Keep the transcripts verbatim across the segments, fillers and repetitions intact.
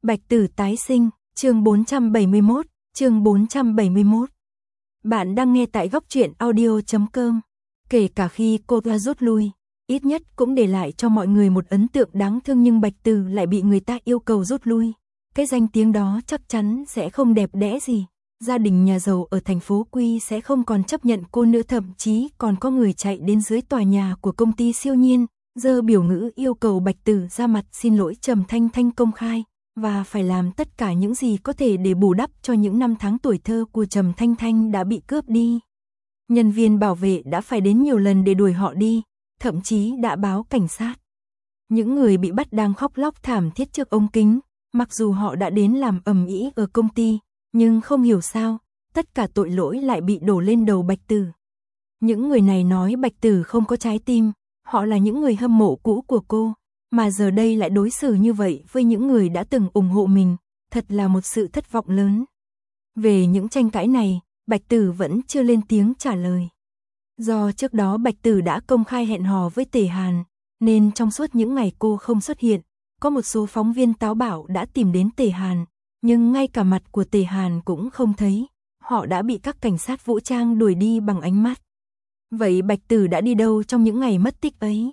Bạch Tử tái sinh, chương bốn trăm bảy mươi mốt, chương bốn trăm bảy mươi mốt. Bạn đang nghe tại góc truyện audio chấm com. Kể cả khi cô ta rút lui, ít nhất cũng để lại cho mọi người một ấn tượng đáng thương, nhưng Bạch Tử lại bị người ta yêu cầu rút lui. Cái danh tiếng đó chắc chắn sẽ không đẹp đẽ gì. Gia đình nhà giàu ở thành phố Quy sẽ không còn chấp nhận cô nữa, thậm chí còn có người chạy đến dưới tòa nhà của công ty siêu nhiên, giơ biểu ngữ yêu cầu Bạch Tử ra mặt xin lỗi Trầm Thanh Thanh công khai, và phải làm tất cả những gì có thể để bù đắp cho những năm tháng tuổi thơ của Trầm Thanh Thanh đã bị cướp đi. Nhân viên bảo vệ đã phải đến nhiều lần để đuổi họ đi, thậm chí đã báo cảnh sát. Những người bị bắt đang khóc lóc thảm thiết trước ống kính, mặc dù họ đã đến làm ầm ĩ ở công ty, nhưng không hiểu sao, tất cả tội lỗi lại bị đổ lên đầu Bạch Tử. Những người này nói Bạch Tử không có trái tim, họ là những người hâm mộ cũ của cô, mà giờ đây lại đối xử như vậy với những người đã từng ủng hộ mình, thật là một sự thất vọng lớn. Về những tranh cãi này, Bạch Tử vẫn chưa lên tiếng trả lời. Do trước đó Bạch Tử đã công khai hẹn hò với Tề Hàn, nên trong suốt những ngày cô không xuất hiện, có một số phóng viên táo bạo đã tìm đến Tề Hàn, nhưng ngay cả mặt của Tề Hàn cũng không thấy, họ đã bị các cảnh sát vũ trang đuổi đi bằng ánh mắt. Vậy Bạch Tử đã đi đâu trong những ngày mất tích ấy?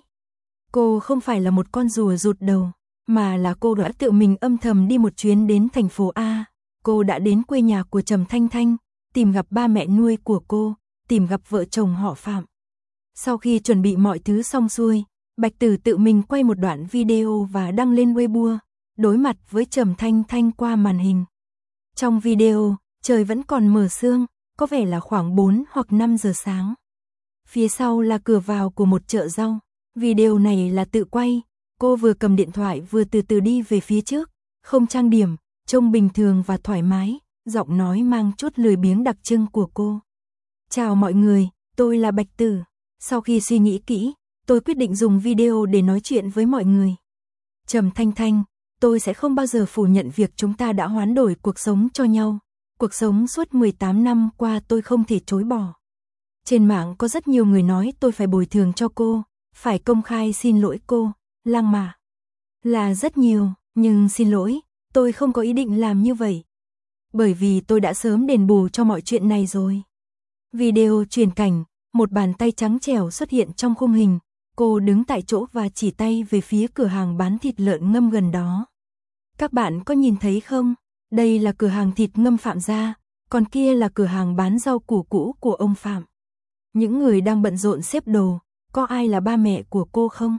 Cô không phải là một con rùa rụt đầu, mà là cô đã tự mình âm thầm đi một chuyến đến thành phố A. Cô đã đến quê nhà của Trầm Thanh Thanh, tìm gặp ba mẹ nuôi của cô, tìm gặp vợ chồng họ Phạm. Sau khi chuẩn bị mọi thứ xong xuôi, Bạch Tử tự mình quay một đoạn video và đăng lên Weibo, đối mặt với Trầm Thanh Thanh qua màn hình. Trong video, trời vẫn còn mờ sương, có vẻ là khoảng bốn hoặc năm giờ sáng. Phía sau là cửa vào của một chợ rau. Video này là tự quay, cô vừa cầm điện thoại vừa từ từ đi về phía trước, không trang điểm, trông bình thường và thoải mái, giọng nói mang chút lười biếng đặc trưng của cô. Chào mọi người, tôi là Bạch Tử. Sau khi suy nghĩ kỹ, tôi quyết định dùng video để nói chuyện với mọi người. Trầm Thanh Thanh, tôi sẽ không bao giờ phủ nhận việc chúng ta đã hoán đổi cuộc sống cho nhau. Cuộc sống suốt mười tám năm qua tôi không thể chối bỏ. Trên mạng có rất nhiều người nói tôi phải bồi thường cho cô, phải công khai xin lỗi cô, Lăng mà. Là rất nhiều, nhưng xin lỗi, tôi không có ý định làm như vậy. Bởi vì tôi đã sớm đền bù cho mọi chuyện này rồi. Video truyền cảnh, một bàn tay trắng trẻo xuất hiện trong khung hình, cô đứng tại chỗ và chỉ tay về phía cửa hàng bán thịt lợn ngâm gần đó. Các bạn có nhìn thấy không? Đây là cửa hàng thịt ngâm Phạm gia, còn kia là cửa hàng bán rau củ cũ của ông Phạm. Những người đang bận rộn xếp đồ, có ai là ba mẹ của cô không?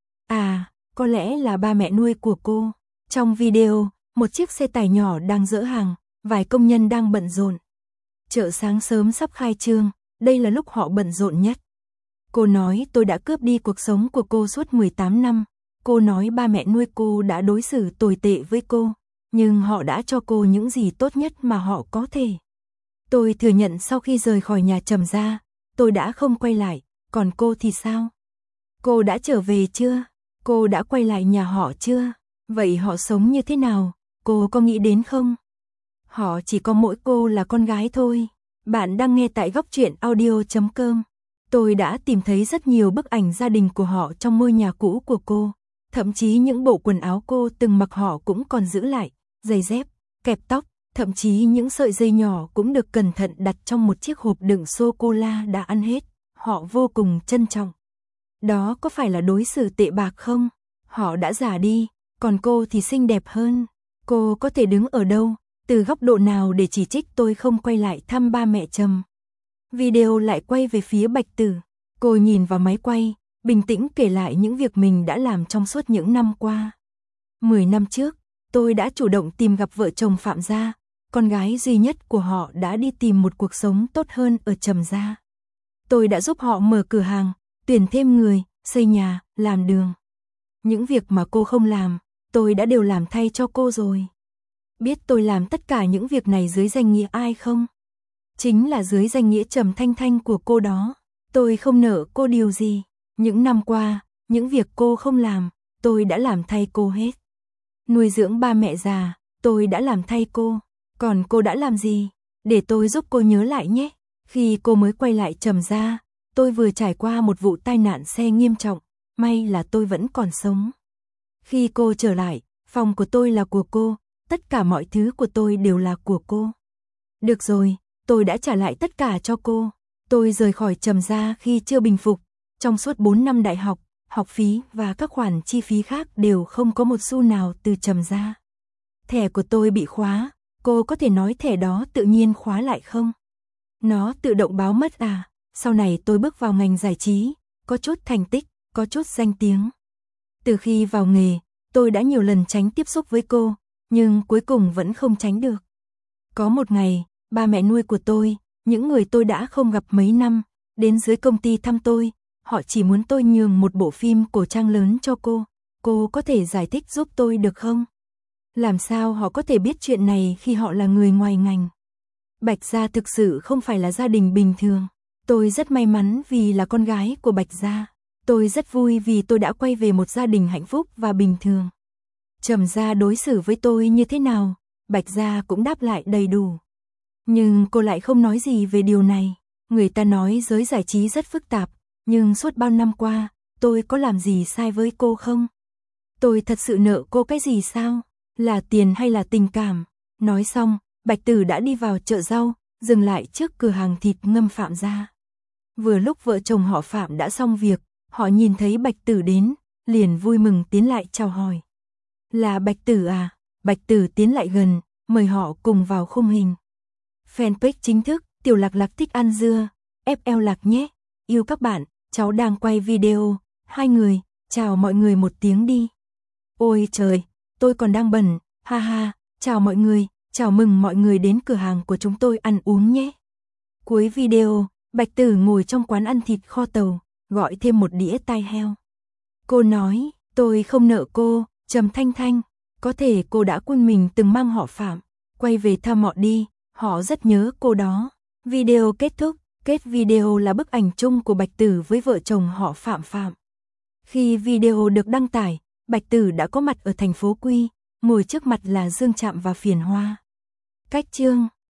À, có lẽ là ba mẹ nuôi của cô. Trong video, một chiếc xe tải nhỏ đang dỡ hàng, vài công nhân đang bận rộn. Chợ sáng sớm sắp khai trương, đây là lúc họ bận rộn nhất. Cô nói tôi đã cướp đi cuộc sống của cô suốt mười tám năm. Cô nói ba mẹ nuôi cô đã đối xử tồi tệ với cô, nhưng họ đã cho cô những gì tốt nhất mà họ có thể. Tôi thừa nhận sau khi rời khỏi nhà Trầm gia, tôi đã không quay lại, còn cô thì sao? Cô đã trở về chưa? Cô đã quay lại nhà họ chưa? Vậy họ sống như thế nào? Cô có nghĩ đến không? Họ chỉ có mỗi cô là con gái thôi. Bạn đang nghe tại góc truyện audio chấm com. Tôi đã tìm thấy rất nhiều bức ảnh gia đình của họ trong ngôi nhà cũ của cô. Thậm chí những bộ quần áo cô từng mặc họ cũng còn giữ lại, giày dép, kẹp tóc, thậm chí những sợi dây nhỏ cũng được cẩn thận đặt trong một chiếc hộp đựng sô-cô-la đã ăn hết. Họ vô cùng trân trọng. Đó có phải là đối xử tệ bạc không? Họ đã già đi, còn cô thì xinh đẹp hơn. Cô có thể đứng ở đâu, từ góc độ nào để chỉ trích tôi không quay lại thăm ba mẹ Trầm? Video lại quay về phía Bạch Tử. Cô nhìn vào máy quay, bình tĩnh kể lại những việc mình đã làm trong suốt những năm qua. Mười năm trước, tôi đã chủ động tìm gặp vợ chồng Phạm gia, con gái duy nhất của họ đã đi tìm một cuộc sống tốt hơn ở Trầm gia. Tôi đã giúp họ mở cửa hàng, tuyển thêm người, xây nhà, làm đường. Những việc mà cô không làm, tôi đã đều làm thay cho cô rồi. Biết tôi làm tất cả những việc này dưới danh nghĩa ai không? Chính là dưới danh nghĩa Trầm Thanh Thanh của cô đó. Tôi không nợ cô điều gì. Những năm qua, những việc cô không làm, tôi đã làm thay cô hết. Nuôi dưỡng ba mẹ già, tôi đã làm thay cô. Còn cô đã làm gì? Để tôi giúp cô nhớ lại nhé. Khi cô mới quay lại Trầm gia, tôi vừa trải qua một vụ tai nạn xe nghiêm trọng, may là tôi vẫn còn sống. Khi cô trở lại, phòng của tôi là của cô, tất cả mọi thứ của tôi đều là của cô. Được rồi, tôi đã trả lại tất cả cho cô. Tôi rời khỏi Trầm gia khi chưa bình phục. Trong suốt bốn năm đại học, học phí và các khoản chi phí khác đều không có một xu nào từ Trầm gia. Thẻ của tôi bị khóa, cô có thể nói thẻ đó tự nhiên khóa lại không? Nó tự động báo mất à? Sau này tôi bước vào ngành giải trí, có chút thành tích, có chút danh tiếng. Từ khi vào nghề, tôi đã nhiều lần tránh tiếp xúc với cô, nhưng cuối cùng vẫn không tránh được. Có một ngày, ba mẹ nuôi của tôi, những người tôi đã không gặp mấy năm, đến dưới công ty thăm tôi, họ chỉ muốn tôi nhường một bộ phim cổ trang lớn cho cô. Cô có thể giải thích giúp tôi được không? Làm sao họ có thể biết chuyện này khi họ là người ngoài ngành? Bạch gia thực sự không phải là gia đình bình thường. Tôi rất may mắn vì là con gái của Bạch gia. Tôi rất vui vì tôi đã quay về một gia đình hạnh phúc và bình thường. Trầm gia đối xử với tôi như thế nào, Bạch gia cũng đáp lại đầy đủ. Nhưng cô lại không nói gì về điều này. Người ta nói giới giải trí rất phức tạp, nhưng suốt bao năm qua, tôi có làm gì sai với cô không? Tôi thật sự nợ cô cái gì sao? Là tiền hay là tình cảm? Nói xong, Bạch Tử đã đi vào chợ rau, dừng lại trước cửa hàng thịt ngâm Phạm gia. Vừa lúc vợ chồng họ Phạm đã xong việc, họ nhìn thấy Bạch Tử đến, liền vui mừng tiến lại chào hỏi. Là Bạch Tử à? Bạch Tử tiến lại gần, mời họ cùng vào khung hình. Fanpage chính thức, Tiểu Lạc Lạc thích ăn dưa, ép lờ Lạc nhé. Yêu các bạn, cháu đang quay video, hai người, chào mọi người một tiếng đi. Ôi trời, tôi còn đang bận, ha ha, chào mọi người, chào mừng mọi người đến cửa hàng của chúng tôi ăn uống nhé. Cuối video, Bạch Tử ngồi trong quán ăn thịt kho tàu, gọi thêm một đĩa tai heo. Cô nói, tôi không nợ cô, Trầm Thanh Thanh, có thể cô đã quên mình từng mang họ Phạm, quay về thăm họ đi, họ rất nhớ cô đó. Video kết thúc, kết video là bức ảnh chung của Bạch Tử với vợ chồng họ Phạm Phạm. Khi video được đăng tải, Bạch Tử đã có mặt ở thành phố Quy, ngồi trước mặt là Dương Trạm và Phiền Hoa. Cách chương